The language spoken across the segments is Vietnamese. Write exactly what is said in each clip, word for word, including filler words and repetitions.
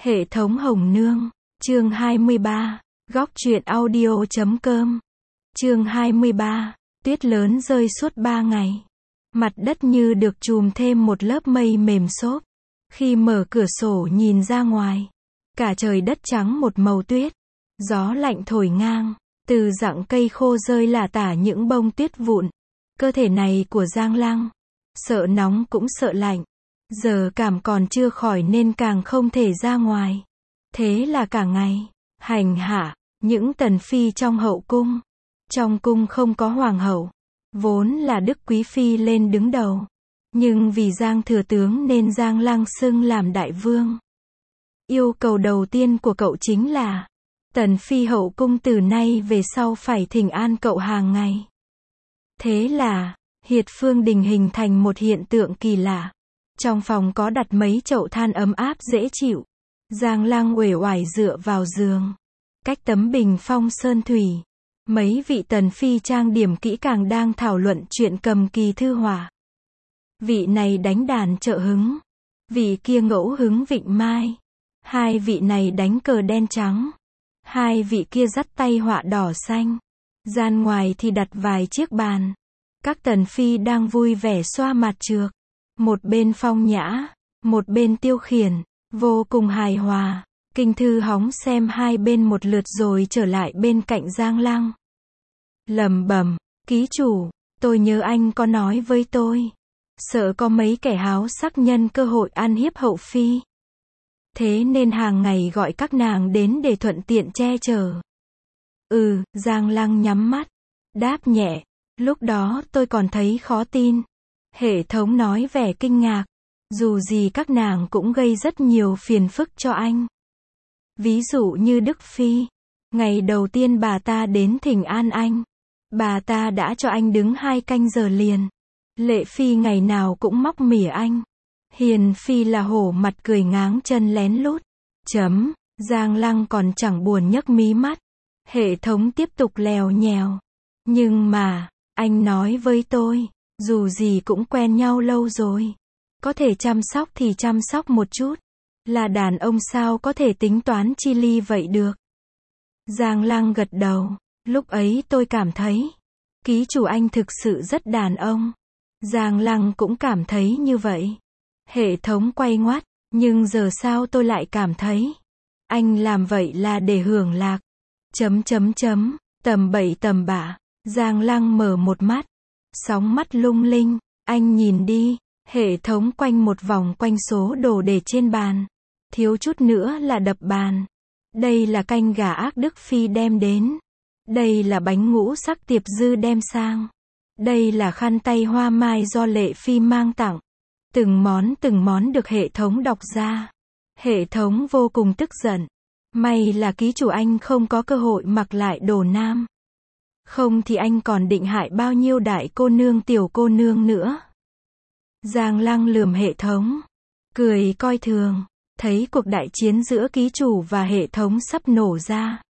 Hệ thống Hồng Nương, chương hai mươi ba, góc truyện audio chấm com. Chương hai mươi ba, tuyết lớn rơi suốt ba ngày. Mặt đất như được trùm thêm một lớp mây mềm xốp. Khi mở cửa sổ nhìn ra ngoài, cả trời đất trắng một màu tuyết. Gió lạnh thổi ngang, từ rặng cây khô rơi lả tả những bông tuyết vụn. Cơ thể này của Giang Lăng, sợ nóng cũng sợ lạnh. Giờ cảm còn chưa khỏi nên càng không thể ra ngoài. Thế là cả ngày, hành hạ, những tần phi trong hậu cung. Trong cung không có hoàng hậu, vốn là Đức Quý Phi lên đứng đầu. Nhưng vì Giang thừa tướng nên Giang Lăng xưng làm đại vương. Yêu cầu đầu tiên của cậu chính là, tần phi hậu cung từ nay về sau phải thỉnh an cậu hàng ngày. Thế là, Hiệt Phương Đình hình thành một hiện tượng kỳ lạ. Trong phòng có đặt mấy chậu than ấm áp dễ chịu. Giang Lăng uể oải dựa vào giường. Cách tấm bình phong sơn thủy, mấy vị tần phi trang điểm kỹ càng đang thảo luận chuyện cầm kỳ thư họa. Vị này đánh đàn trợ hứng, vị kia ngẫu hứng vịnh mai. Hai vị này đánh cờ đen trắng, hai vị kia dắt tay họa đỏ xanh. Gian ngoài thì đặt vài chiếc bàn. Các tần phi đang vui vẻ xoa mặt trược. Một bên phong nhã, một bên tiêu khiển, vô cùng hài hòa. Kinh thư hóng xem hai bên một lượt rồi trở lại bên cạnh Giang Lăng. Lẩm bẩm, ký chủ, tôi nhớ anh có nói với tôi, sợ có mấy kẻ háo sắc nhân cơ hội ăn hiếp hậu phi. Thế nên hàng ngày gọi các nàng đến để thuận tiện che chở. Ừ, Giang Lăng nhắm mắt, đáp nhẹ, lúc đó tôi còn thấy khó tin. Hệ thống nói vẻ kinh ngạc. Dù gì các nàng cũng gây rất nhiều phiền phức cho anh. Ví dụ như Đức Phi. Ngày đầu tiên bà ta đến thỉnh an anh, bà ta đã cho anh đứng hai canh giờ liền. Lệ Phi ngày nào cũng móc mỉa anh. Hiền Phi là hổ mặt cười ngáng chân lén lút. Chấm, Giang Lăng còn chẳng buồn nhấc mí mắt. Hệ thống tiếp tục lèo nhèo. Nhưng mà, anh nói với tôi, dù gì cũng quen nhau lâu rồi. Có thể chăm sóc thì chăm sóc một chút. Là đàn ông sao có thể tính toán chi ly vậy được. Giang Lăng gật đầu. Lúc ấy tôi cảm thấy, ký chủ anh thực sự rất đàn ông. Giang Lăng cũng cảm thấy như vậy. Hệ thống quay ngoắt. Nhưng giờ sao tôi lại cảm thấy, anh làm vậy là để hưởng lạc. Chấm chấm chấm, tầm bậy tầm bạ. Giang Lăng mở một mắt. Sóng mắt lung linh, anh nhìn đi, hệ thống quanh một vòng quanh số đồ để trên bàn. Thiếu chút nữa là đập bàn. Đây là canh gà ác Đức Phi đem đến. Đây là bánh ngũ sắc Tiệp Dư đem sang. Đây là khăn tay hoa mai do Lệ Phi mang tặng. Từng món từng món được hệ thống đọc ra. Hệ thống vô cùng tức giận. May là ký chủ anh không có cơ hội mặc lại đồ nam. Không thì anh còn định hại bao nhiêu đại cô nương tiểu cô nương nữa. Giang Lăng lườm hệ thống, cười coi thường, thấy cuộc đại chiến giữa ký chủ và hệ thống sắp nổ ra.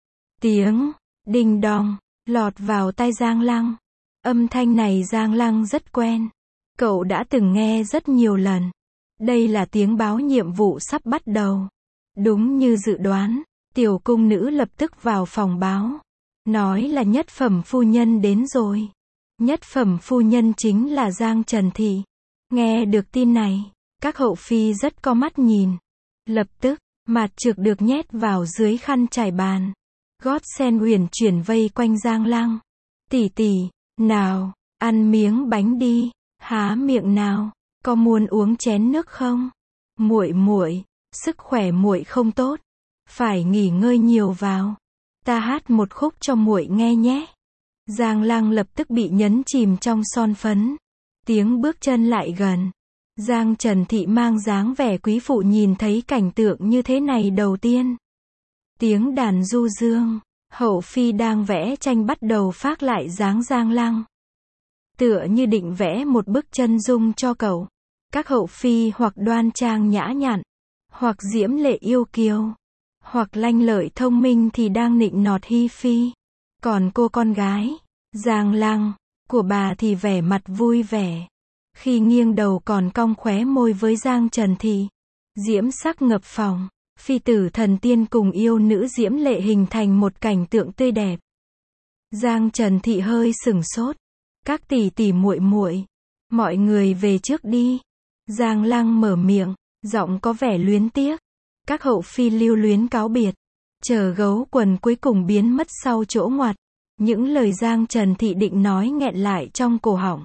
Tiếng đinh đong lọt vào tai Giang Lăng. Âm thanh này Giang Lăng rất quen. Cậu đã từng nghe rất nhiều lần. Đây là tiếng báo nhiệm vụ sắp bắt đầu. Đúng như dự đoán, tiểu cung nữ lập tức vào phòng báo. Nói là nhất phẩm phu nhân đến rồi. Nhất phẩm phu nhân chính là Giang Trần Thị. Nghe được tin này, các hậu phi rất có mắt nhìn. Lập tức, mặt trược được nhét vào dưới khăn trải bàn. Gót sen uyển chuyển vây quanh Giang Lăng. Tỷ tỷ, nào, ăn miếng bánh đi, há miệng nào, có muốn uống chén nước không? Muội muội, sức khỏe muội không tốt, phải nghỉ ngơi nhiều vào. Ta hát một khúc cho muội nghe nhé. Giang Lăng lập tức bị nhấn chìm trong son phấn. Tiếng bước chân lại gần. Giang Trần Thị mang dáng vẻ quý phụ nhìn thấy cảnh tượng như thế này đầu tiên. Tiếng đàn du dương. Hậu phi đang vẽ tranh bắt đầu phác lại dáng Giang Lăng. Tựa như định vẽ một bức chân dung cho cậu. Các hậu phi hoặc đoan trang nhã nhặn, hoặc diễm lệ yêu kiều, hoặc lanh lợi thông minh thì đang nịnh nọt hi phi. Còn cô con gái, Giang Lăng, của bà thì vẻ mặt vui vẻ. Khi nghiêng đầu còn cong khóe môi với Giang Trần Thị. Diễm sắc ngập phòng. phi tử thần tiên cùng yêu nữ diễm lệ hình thành một cảnh tượng tươi đẹp. Giang Trần Thị hơi sửng sốt. Các tỷ tỷ muội muội, mọi người về trước đi. Giang Lăng mở miệng, giọng có vẻ luyến tiếc. Các hậu phi lưu luyến cáo biệt. Chờ gấu quần cuối cùng biến mất sau chỗ ngoặt. Những lời Giang Trần Thị định nói nghẹn lại trong cổ họng.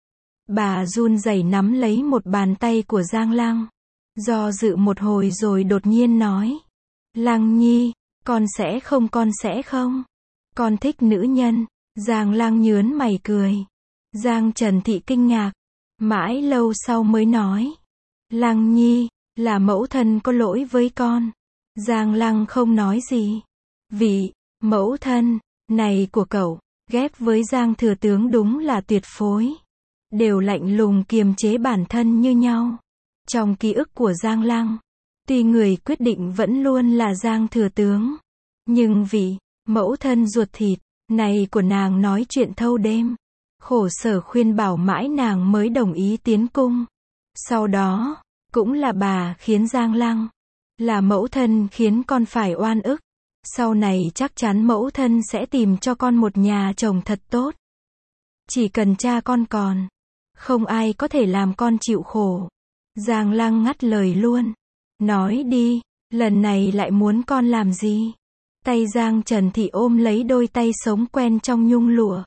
Bà run rẩy nắm lấy một bàn tay của Giang Lăng. Do dự một hồi rồi đột nhiên nói. Lăng Nhi, con sẽ không con sẽ không. Con thích nữ nhân. Giang Lăng nhớn mày cười. Giang Trần Thị kinh ngạc. Mãi lâu sau mới nói. Lăng Nhi, là mẫu thân có lỗi với con. Giang Lăng không nói gì. Vị, mẫu thân, này của cậu, ghép với Giang thừa tướng đúng là tuyệt phối. Đều lạnh lùng kiềm chế bản thân như nhau. Trong ký ức của Giang Lăng, tuy người quyết định vẫn luôn là Giang thừa tướng. Nhưng vị, mẫu thân ruột thịt, này của nàng nói chuyện thâu đêm. Khổ sở khuyên bảo mãi nàng mới đồng ý tiến cung. Sau đó, cũng là bà khiến Giang Lăng, là mẫu thân khiến con phải oan ức. Sau này chắc chắn mẫu thân sẽ tìm cho con một nhà chồng thật tốt. Chỉ cần cha con còn, không ai có thể làm con chịu khổ. Giang Lăng ngắt lời luôn. Nói đi, lần này lại muốn con làm gì? Tay Giang Trần Thị ôm lấy đôi tay sống quen trong nhung lụa.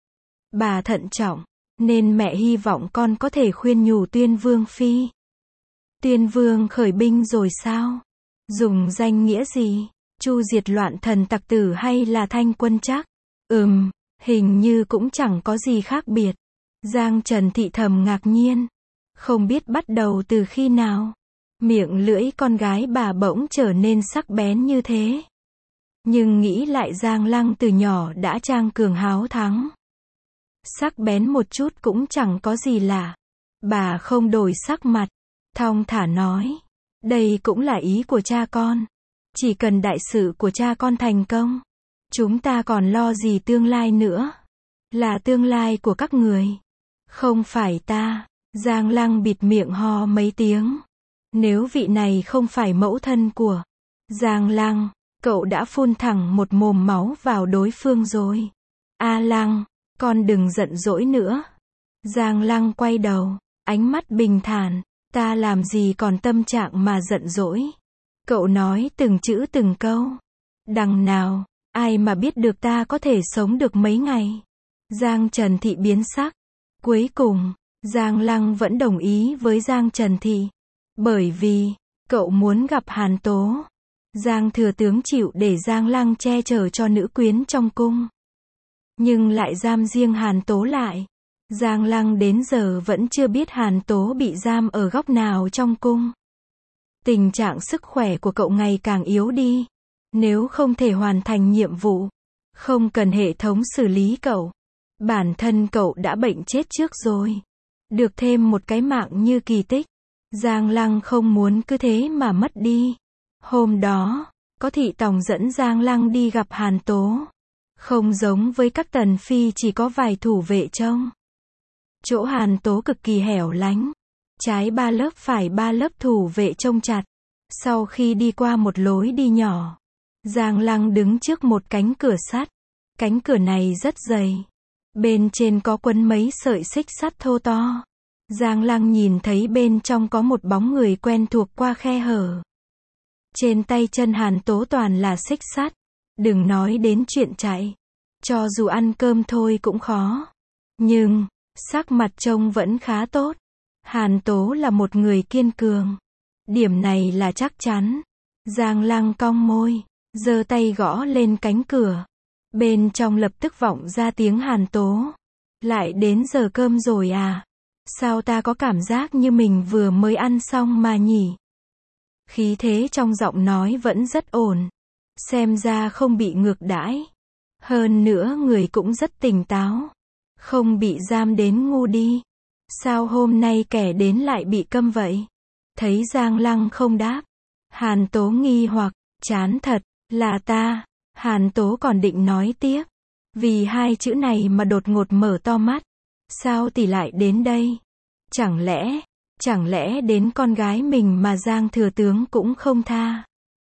Bà thận trọng, nên mẹ hy vọng con có thể khuyên nhủ Tuyên Vương Phi. Tuyên Vương khởi binh rồi sao? Dùng danh nghĩa gì? Chu diệt loạn thần tặc tử hay là thanh quân chắc? Ừm, hình như cũng chẳng có gì khác biệt. Giang Trần Thị thầm ngạc nhiên. Không biết bắt đầu từ khi nào, miệng lưỡi con gái bà bỗng trở nên sắc bén như thế. Nhưng nghĩ lại Giang Lăng từ nhỏ đã trang cường háo thắng. Sắc bén một chút cũng chẳng có gì lạ. Bà không đổi sắc mặt, thong thả nói. Đây cũng là ý của cha con. Chỉ cần đại sự của cha con thành công, chúng ta còn lo gì tương lai nữa. Là tương lai của các người, không phải ta. Giang Lăng bịt miệng ho mấy tiếng. Nếu vị này không phải mẫu thân của Giang Lăng, cậu đã phun thẳng một mồm máu vào đối phương rồi. A Lăng, con đừng giận dỗi nữa. Giang Lăng quay đầu, ánh mắt bình thản. Ta làm gì còn tâm trạng mà giận dỗi. Cậu nói từng chữ từng câu. Đằng nào, ai mà biết được ta có thể sống được mấy ngày. Giang Trần Thị biến sắc. Cuối cùng, Giang Lăng vẫn đồng ý với Giang Trần Thị. Bởi vì, cậu muốn gặp Hàn Tố. Giang thừa tướng chịu để Giang Lăng che chở cho nữ quyến trong cung. Nhưng lại giam riêng Hàn Tố lại. Giang Lăng đến giờ vẫn chưa biết Hàn Tố bị giam ở góc nào trong cung. Tình trạng sức khỏe của cậu ngày càng yếu đi. Nếu không thể hoàn thành nhiệm vụ, không cần hệ thống xử lý cậu. Bản thân cậu đã bệnh chết trước rồi. Được thêm một cái mạng như kỳ tích. Giang Lăng không muốn cứ thế mà mất đi. Hôm đó, có thị tòng dẫn Giang Lăng đi gặp Hàn Tố. Không giống với các tần phi chỉ có vài thủ vệ trông. Chỗ Hàn Tố cực kỳ hẻo lánh. Trái ba lớp phải ba lớp thủ vệ trông chặt. Sau khi đi qua một lối đi nhỏ, Giang Lăng đứng trước một cánh cửa sắt. Cánh cửa này rất dày. Bên trên có quấn mấy sợi xích sắt thô to. Giang Lăng nhìn thấy bên trong có một bóng người quen thuộc qua khe hở. Trên tay chân Hàn Tố toàn là xích sắt. Đừng nói đến chuyện chạy. Cho dù ăn cơm thôi cũng khó. Nhưng, sắc mặt trông vẫn khá tốt. Hàn Tố là một người kiên cường. Điểm này là chắc chắn. Giang Lăng cong môi, giơ tay gõ lên cánh cửa. Bên trong lập tức vọng ra tiếng Hàn Tố. Lại đến giờ cơm rồi à? Sao ta có cảm giác như mình vừa mới ăn xong mà nhỉ? Khí thế trong giọng nói vẫn rất ổn. Xem ra không bị ngược đãi. Hơn nữa người cũng rất tỉnh táo. Không bị giam đến ngu đi. Sao hôm nay kẻ đến lại bị câm vậy? Thấy Giang Lăng không đáp. Hàn Tố nghi hoặc, chán thật, là ta. Hàn Tố còn định nói tiếp. Vì hai chữ này mà đột ngột mở to mắt. Sao tỷ lại đến đây? Chẳng lẽ, chẳng lẽ đến con gái mình mà Giang thừa tướng cũng không tha?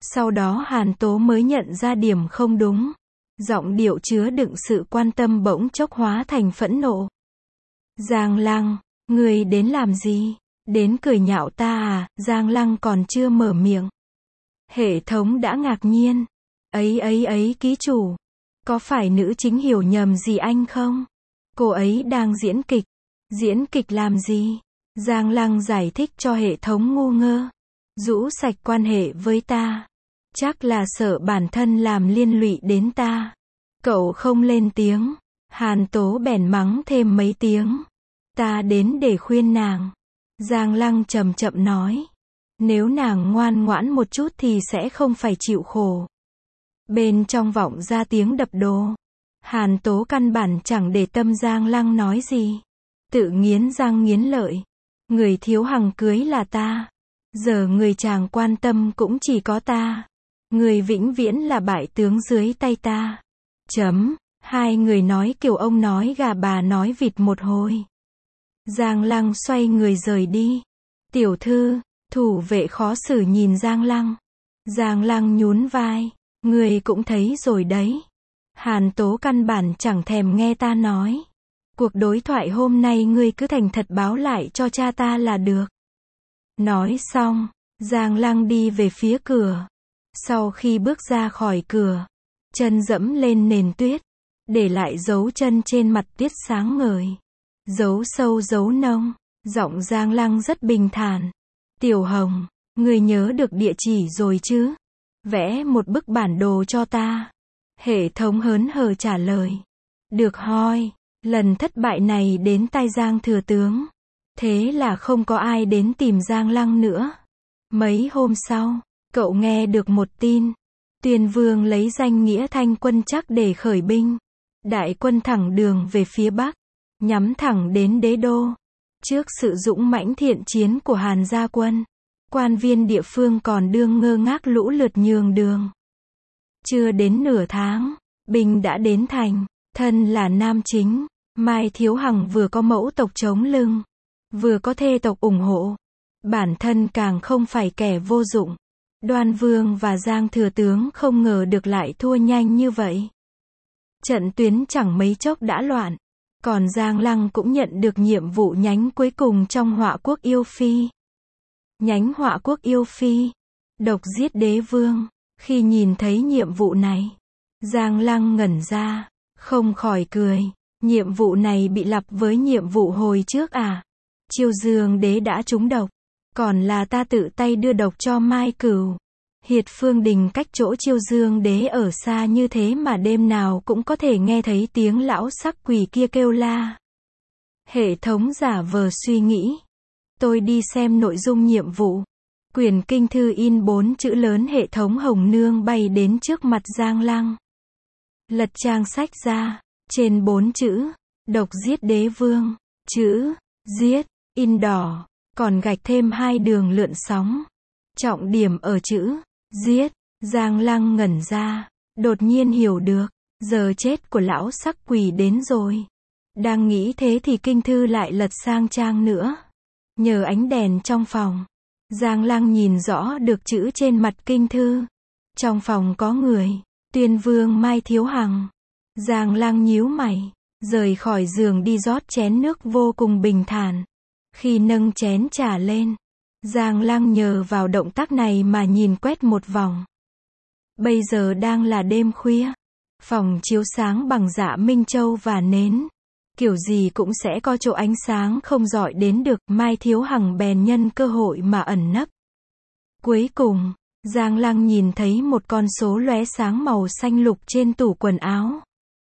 Sau đó Hàn Tố mới nhận ra điểm không đúng. Giọng điệu chứa đựng sự quan tâm bỗng chốc hóa thành phẫn nộ. Giang Lăng, người đến làm gì? Đến cười nhạo ta à? Giang Lăng còn chưa mở miệng. Hệ thống đã ngạc nhiên. Ấy ấy ấy ký chủ. Có phải nữ chính hiểu nhầm gì anh không? Cô ấy đang diễn kịch. Diễn kịch làm gì? Giang Lăng giải thích cho hệ thống ngu ngơ. Rũ sạch quan hệ với ta. Chắc là sợ bản thân làm liên lụy đến ta. Cậu không lên tiếng. Hàn Tố bèn mắng thêm mấy tiếng. Ta đến để khuyên nàng. Giang Lăng chậm chậm nói. Nếu nàng ngoan ngoãn một chút thì sẽ không phải chịu khổ. Bên trong vọng ra tiếng đập đồ. Hàn Tố căn bản chẳng để tâm Giang Lăng nói gì. Tự nghiến răng nghiến lợi. Người thiếu hằng cưới là ta. Giờ người chàng quan tâm cũng chỉ có ta. Người vĩnh viễn là bại tướng dưới tay ta. Chấm. Hai người nói kiểu ông nói gà bà nói vịt một hồi. Giang Lăng xoay người rời đi. Tiểu thư, thủ vệ khó xử nhìn Giang Lăng. Giang Lăng nhún vai. Người cũng thấy rồi đấy. Hàn Tố căn bản chẳng thèm nghe ta nói. Cuộc đối thoại hôm nay ngươi cứ thành thật báo lại cho cha ta là được. Nói xong, Giang Lăng đi về phía cửa. Sau khi bước ra khỏi cửa, chân dẫm lên nền tuyết, để lại dấu chân trên mặt tuyết sáng ngời. Dấu sâu dấu nông, giọng Giang Lăng rất bình thản. Tiểu Hồng, ngươi nhớ được địa chỉ rồi chứ? Vẽ một bức bản đồ cho ta. Hệ thống hớn hở trả lời. Được hoi, lần thất bại này đến tai Giang thừa tướng. Thế là không có ai đến tìm Giang Lăng nữa. Mấy hôm sau, cậu nghe được một tin. Tuyên Vương lấy danh nghĩa Thanh quân chắc để khởi binh. Đại quân thẳng đường về phía Bắc, nhắm thẳng đến đế đô. Trước sự dũng mãnh thiện chiến của Hàn gia quân, quan viên địa phương còn đương ngơ ngác lũ lượt nhường đường. Chưa đến nửa tháng, binh đã đến thành. Thân là nam chính, Mai Thiếu Hằng vừa có mẫu tộc chống lưng, vừa có thê tộc ủng hộ. Bản thân càng không phải kẻ vô dụng. Đoan Vương và Giang thừa tướng không ngờ được lại thua nhanh như vậy. Trận tuyến chẳng mấy chốc đã loạn. Còn Giang Lăng cũng nhận được nhiệm vụ nhánh cuối cùng trong Họa Quốc Yêu Phi. Nhánh Họa Quốc Yêu Phi, độc giết đế vương. Khi nhìn thấy nhiệm vụ này, Giang Lăng ngẩn ra, không khỏi cười. Nhiệm vụ này bị lặp với nhiệm vụ hồi trước à? Chiêu Dương đế đã trúng độc, còn là ta tự tay đưa độc cho Mai Cửu. Hiệt Phương Đình cách chỗ Chiêu Dương đế ở xa như thế mà đêm nào cũng có thể nghe thấy tiếng lão sắc quỷ kia kêu la. Hệ thống giả vờ suy nghĩ. Tôi đi xem nội dung nhiệm vụ. Quyển kinh thư in bốn chữ lớn hệ thống hồng nương bay đến trước mặt Giang Lăng. Lật trang sách ra, trên bốn chữ, độc giết đế vương, chữ, giết, in đỏ, còn gạch thêm hai đường lượn sóng. Trọng điểm ở chữ, giết. Giang Lăng ngẩn ra, đột nhiên hiểu được, giờ chết của lão sắc quỷ đến rồi. Đang nghĩ thế thì kinh thư lại lật sang trang nữa. Nhờ ánh đèn trong phòng, Giang Lăng nhìn rõ được chữ trên mặt kinh thư. Trong phòng có người, Tuyên Vương Mai Thiếu Hằng. Giang Lăng nhíu mày, rời khỏi giường đi rót chén nước vô cùng bình thản. Khi nâng chén trà lên, Giang Lăng nhờ vào động tác này mà nhìn quét một vòng. Bây giờ đang là đêm khuya. Phòng chiếu sáng bằng dạ minh châu và nến. Kiểu gì cũng sẽ có chỗ ánh sáng không dọi đến được. Mai Thiếu Hằng bèn nhân cơ hội mà ẩn nấp. Cuối cùng, Giang Lăng nhìn thấy một con số lóe sáng màu xanh lục trên tủ quần áo.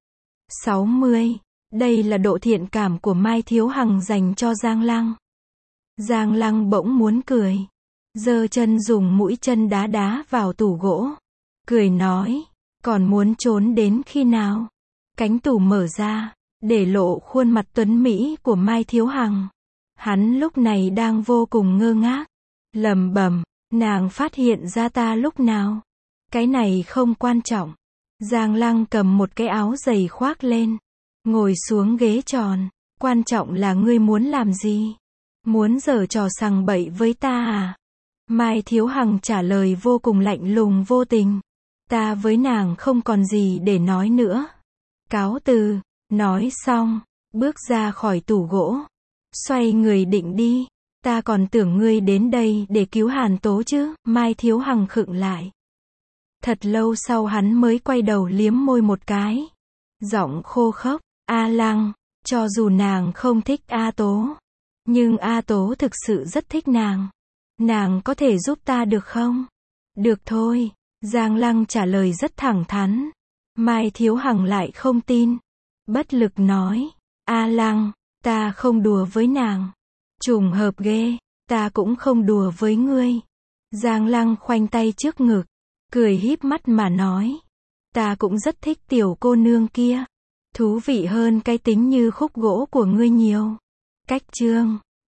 sáu mươi. Đây là độ thiện cảm của Mai Thiếu Hằng dành cho Giang Lăng. Giang Lăng bỗng muốn cười. Giơ chân dùng mũi chân đá đá vào tủ gỗ. Cười nói, còn muốn trốn đến khi nào? Cánh tủ mở ra, để lộ khuôn mặt tuấn mỹ của Mai Thiếu Hằng. Hắn lúc này đang vô cùng ngơ ngác. Lầm bầm, nàng phát hiện ra ta lúc nào? Cái này không quan trọng. Giang Lăng cầm một cái áo dày khoác lên. Ngồi xuống ghế tròn. Quan trọng là ngươi muốn làm gì? Muốn giở trò sằng bậy với ta à? Mai Thiếu Hằng trả lời vô cùng lạnh lùng vô tình. Ta với nàng không còn gì để nói nữa. Cáo từ. Nói xong, bước ra khỏi tủ gỗ. Xoay người định đi. Ta còn tưởng ngươi đến đây để cứu Hàn Tố chứ. Mai Thiếu Hằng khựng lại. Thật lâu sau hắn mới quay đầu liếm môi một cái. Giọng khô khốc. A Lăng, cho dù nàng không thích A Tố, nhưng A Tố thực sự rất thích nàng. Nàng có thể giúp ta được không? Được thôi. Giang Lăng trả lời rất thẳng thắn. Mai Thiếu Hằng lại không tin. Bất lực nói. A Lăng, ta không đùa với nàng. Trùng hợp ghê, ta cũng không đùa với ngươi. Giang Lăng khoanh tay trước ngực, cười híp mắt mà nói. Ta cũng rất thích tiểu cô nương kia. Thú vị hơn cái tính như khúc gỗ của ngươi nhiều. Cách chương